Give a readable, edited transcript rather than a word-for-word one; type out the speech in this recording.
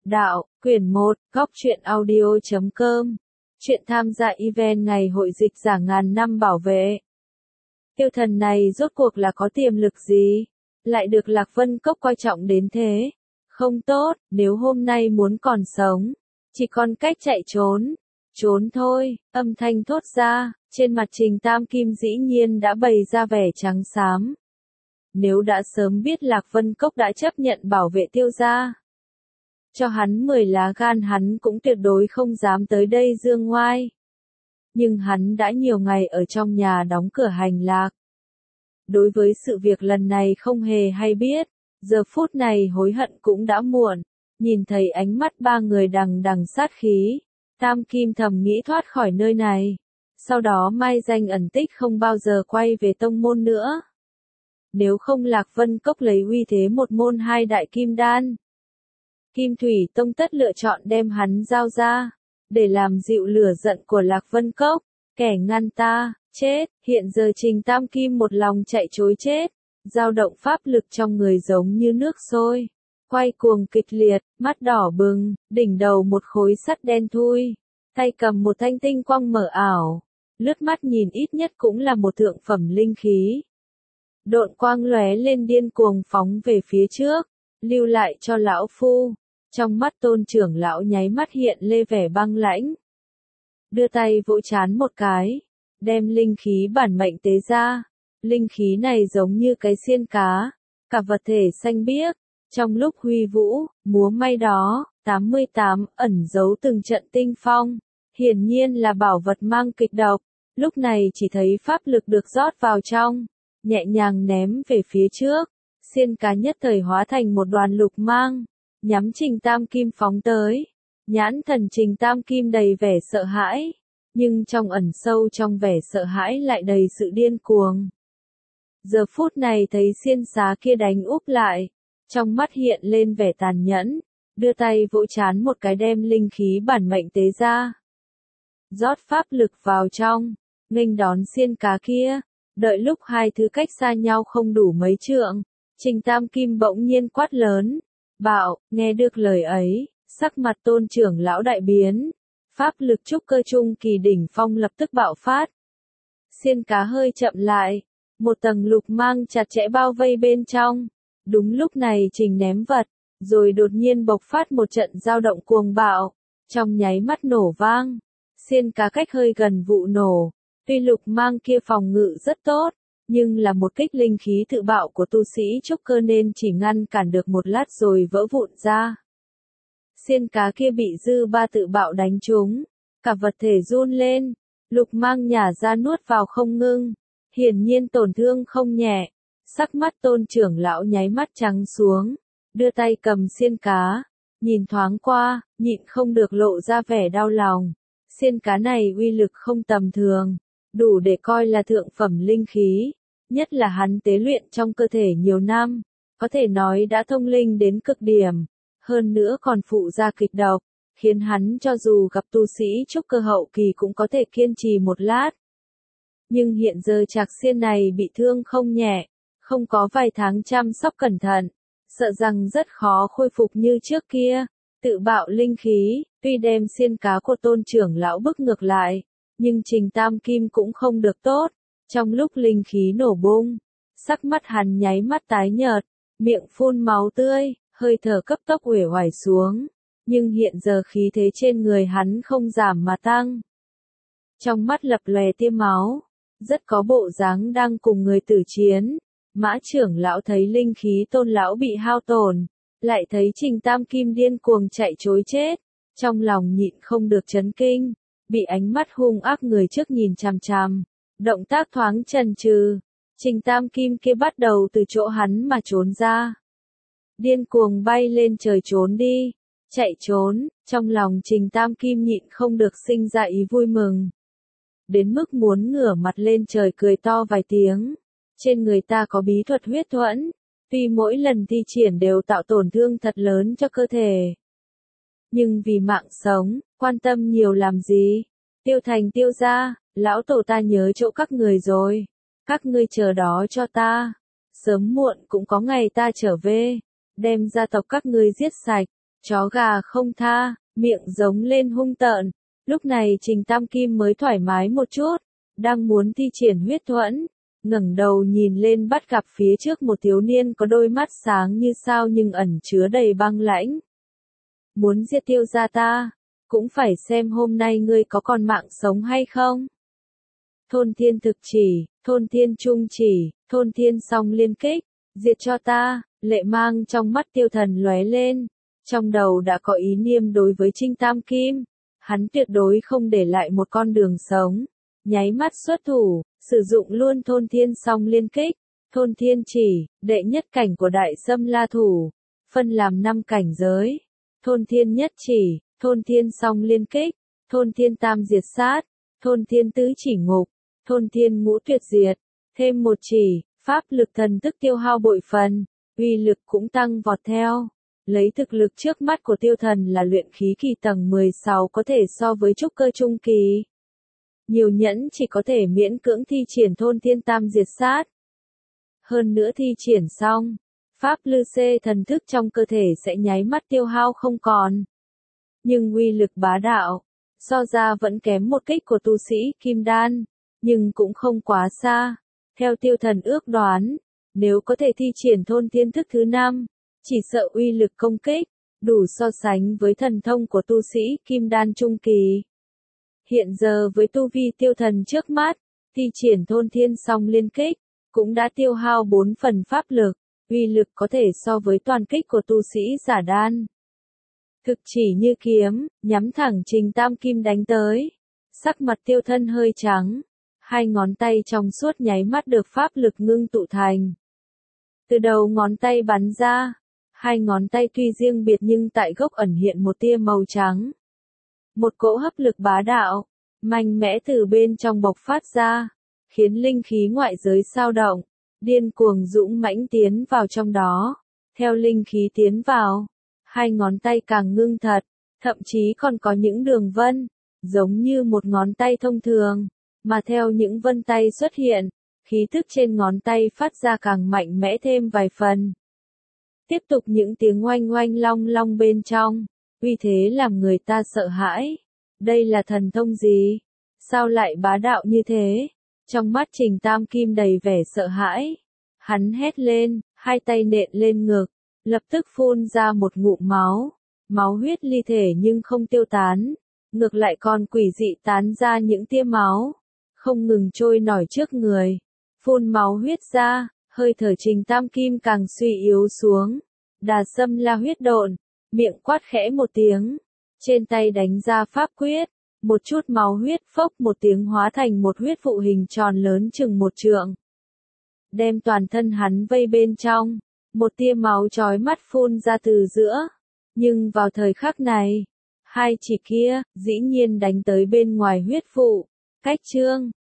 Đạo, quyển 1, góc truyện audio.com. Chuyện tham gia event ngày hội dịch giả ngàn năm bảo vệ. Tiêu thần này rốt cuộc là có tiềm lực gì? Lại được Lạc Vân Cốc coi trọng đến thế? Không tốt, nếu hôm nay muốn còn sống, chỉ còn cách chạy trốn. Trốn thôi, âm thanh thốt ra, trên mặt Trình Tam Kim dĩ nhiên đã bày ra vẻ trắng xám. Nếu đã sớm biết Lạc Vân Cốc đã chấp nhận bảo vệ Tiêu gia, cho hắn 10 lá gan hắn cũng tuyệt đối không dám tới đây dương ngoai. Nhưng hắn đã nhiều ngày ở trong nhà đóng cửa hành lạc. Đối với sự việc lần này không hề hay biết, giờ phút này hối hận cũng đã muộn. Nhìn thấy ánh mắt ba người đằng đằng sát khí, Tam Kim thầm nghĩ thoát khỏi nơi này. Sau đó mai danh ẩn tích không bao giờ quay về tông môn nữa. Nếu không Lạc Vân Cốc lấy uy thế một môn hai đại kim đan, Kim Thủy Tông tất lựa chọn đem hắn giao ra, để làm dịu lửa giận của Lạc Vân Cốc. Kẻ ngăn ta, chết. Hiện giờ Trình Tam Kim một lòng chạy trối chết, dao động pháp lực trong người giống như nước sôi, quay cuồng kịch liệt, mắt đỏ bừng, đỉnh đầu một khối sắt đen thui, tay cầm một thanh tinh quang mờ ảo, lướt mắt nhìn ít nhất cũng là một thượng phẩm linh khí. Độn quang lóe lên điên cuồng phóng về phía trước, lưu lại cho lão phu. Trong mắt Tôn trưởng lão nháy mắt hiện lên vẻ băng lãnh. Đưa tay vỗ chán một cái, đem linh khí bản mệnh tế ra. Linh khí này giống như cái xiên cá, cả vật thể xanh biếc, trong lúc huy vũ, múa may đó, 88 ẩn giấu từng trận tinh phong. Hiển nhiên là bảo vật mang kịch độc, lúc này chỉ thấy pháp lực được rót vào trong, nhẹ nhàng ném về phía trước, xiên cá nhất thời hóa thành một đoàn lục mang, nhắm Trình Tam Kim phóng tới. Nhãn thần Trình Tam Kim đầy vẻ sợ hãi, nhưng trong ẩn sâu trong vẻ sợ hãi lại đầy sự điên cuồng. Giờ phút này thấy xiên xá kia đánh úp lại, trong mắt hiện lên vẻ tàn nhẫn, đưa tay vỗ chán một cái đem linh khí bản mệnh tế ra. Rót pháp lực vào trong, nghênh đón xiên cá kia, đợi lúc hai thứ cách xa nhau không đủ mấy trượng, Trình Tam Kim bỗng nhiên quát lớn. Bạo, nghe được lời ấy, sắc mặt Tôn trưởng lão đại biến, pháp lực trúc cơ trung kỳ đỉnh phong lập tức bạo phát. Xiên cá hơi chậm lại, một tầng lục mang chặt chẽ bao vây bên trong. Đúng lúc này Trình ném vật, rồi đột nhiên bộc phát một trận dao động cuồng bạo, trong nháy mắt nổ vang. Xiên cá cách hơi gần vụ nổ, tuy lục mang kia phòng ngự rất tốt, nhưng là một kích linh khí tự bạo của tu sĩ trúc cơ nên chỉ ngăn cản được một lát rồi vỡ vụn ra. Xiên cá kia bị dư ba tự bạo đánh trúng, cả vật thể run lên, lục mang nhả ra nuốt vào không ngưng, hiển nhiên tổn thương không nhẹ. Sắc mắt Tôn trưởng lão nháy mắt trắng xuống, đưa tay cầm xiên cá, nhìn thoáng qua, nhịn không được lộ ra vẻ đau lòng. Xiên cá này uy lực không tầm thường, đủ để coi là thượng phẩm linh khí, nhất là hắn tế luyện trong cơ thể nhiều năm, có thể nói đã thông linh đến cực điểm, hơn nữa còn phụ ra kịch độc, khiến hắn cho dù gặp tu sĩ trúc cơ hậu kỳ cũng có thể kiên trì một lát. Nhưng hiện giờ Trạc Xiên này bị thương không nhẹ, không có vài tháng chăm sóc cẩn thận, sợ rằng rất khó khôi phục như trước kia. Tự bạo linh khí, tuy đem xiên cá của Tôn trưởng lão bức ngược lại, nhưng Trình Tam Kim cũng không được tốt. Trong lúc linh khí nổ bung, sắc mắt hắn nháy mắt tái nhợt, miệng phun máu tươi, hơi thở cấp tốc uể oải xuống. Nhưng hiện giờ khí thế trên người hắn không giảm mà tăng. Trong mắt lập lòe tia máu, rất có bộ dáng đang cùng người tử chiến. Mã trưởng lão thấy linh khí Tôn lão bị hao tổn, lại thấy Trình Tam Kim điên cuồng chạy trối chết, trong lòng nhịn không được chấn kinh, bị ánh mắt hung ác người trước nhìn chằm chằm, động tác thoáng chần chừ, Trình Tam Kim kia bắt đầu từ chỗ hắn mà trốn ra. Điên cuồng bay lên trời trốn đi, chạy trốn, trong lòng Trình Tam Kim nhịn không được sinh ra ý vui mừng. Đến mức muốn ngửa mặt lên trời cười to vài tiếng. Trên người ta có bí thuật huyết thuẫn, tuy mỗi lần thi triển đều tạo tổn thương thật lớn cho cơ thể. Nhưng vì mạng sống, quan tâm nhiều làm gì? Tiêu Thành Tiêu gia, lão tổ ta nhớ chỗ các người rồi. Các ngươi chờ đó cho ta. Sớm muộn cũng có ngày ta trở về, đem gia tộc các ngươi giết sạch, chó gà không tha, miệng giống lên hung tợn. Lúc này Trình Tam Kim mới thoải mái một chút, đang muốn thi triển huyết thuẫn, ngẩng đầu nhìn lên bắt gặp phía trước một thiếu niên có đôi mắt sáng như sao nhưng ẩn chứa đầy băng lãnh. Muốn giết Tiêu gia ta, cũng phải xem hôm nay ngươi có còn mạng sống hay không. Thôn thiên thực chỉ, thôn thiên trung chỉ, thôn thiên song liên kích, diệt cho ta, lệ mang trong mắt Tiêu Thần lóe lên, trong đầu đã có ý niệm đối với Trình Tam Kim, hắn tuyệt đối không để lại một con đường sống, nháy mắt xuất thủ, sử dụng luôn thôn thiên song liên kích, thôn thiên chỉ, đệ nhất cảnh của đại xâm la thủ, phân làm 5 cảnh giới, thôn thiên nhất chỉ, thôn thiên song liên kích, thôn thiên tam diệt sát, thôn thiên tứ chỉ ngục, thôn thiên ngũ tuyệt diệt, thêm một chỉ, pháp lực thần tức tiêu hao bội phần, uy lực cũng tăng vọt theo. Lấy thực lực trước mắt của Tiêu Thần là luyện khí kỳ tầng 16 có thể so với trúc cơ trung kỳ. Nhiều nhẫn chỉ có thể miễn cưỡng thi triển thôn thiên tam diệt sát. Hơn nữa thi triển xong, pháp lư xê thần thức trong cơ thể sẽ nháy mắt tiêu hao không còn. Nhưng uy lực bá đạo, so ra vẫn kém một kích của tu sĩ kim đan, nhưng cũng không quá xa. Theo Tiêu Thần ước đoán, nếu có thể thi triển thôn thiên thức thứ 5, chỉ sợ uy lực công kích, đủ so sánh với thần thông của tu sĩ kim đan trung kỳ. Hiện giờ với tu vi Tiêu Thần trước mắt, thi triển thôn thiên song liên kích, cũng đã tiêu hao 4 phần pháp lực, uy lực có thể so với toàn kích của tu sĩ giả đan. Thực chỉ như kiếm, nhắm thẳng Trình Tam Kim đánh tới. Sắc mặt Tiêu Thân hơi trắng, hai ngón tay trong suốt nháy mắt được pháp lực ngưng tụ thành. Từ đầu ngón tay bắn ra, hai ngón tay tuy riêng biệt nhưng tại gốc ẩn hiện một tia màu trắng. Một cỗ hấp lực bá đạo, mạnh mẽ từ bên trong bộc phát ra, khiến linh khí ngoại giới xao động, điên cuồng dũng mãnh tiến vào trong đó. Theo linh khí tiến vào, hai ngón tay càng ngưng thật, thậm chí còn có những đường vân, giống như một ngón tay thông thường, mà theo những vân tay xuất hiện, khí thức trên ngón tay phát ra càng mạnh mẽ thêm vài phần. Tiếp tục những tiếng oanh oanh long long bên trong, uy thế làm người ta sợ hãi. Đây là thần thông gì? Sao lại bá đạo như thế? Trong mắt Trình Tam Kim đầy vẻ sợ hãi. Hắn hét lên, hai tay nện lên ngực, lập tức phun ra một ngụm máu. Máu huyết ly thể nhưng không tiêu tán, ngược lại còn quỷ dị tán ra những tia máu, không ngừng trôi nổi trước người. Phun máu huyết ra, hơi thở Trình Tam Kim càng suy yếu xuống. Đà Sâm La huyết độn, miệng quát khẽ một tiếng, trên tay đánh ra pháp quyết, một chút máu huyết phốc một tiếng hóa thành một huyết vụ hình tròn lớn chừng 1 trượng. Đem toàn thân hắn vây bên trong, một tia máu chói mắt phun ra từ giữa. Nhưng vào thời khắc này, hai chỉ kia, dĩ nhiên đánh tới bên ngoài huyết vụ, cách chương.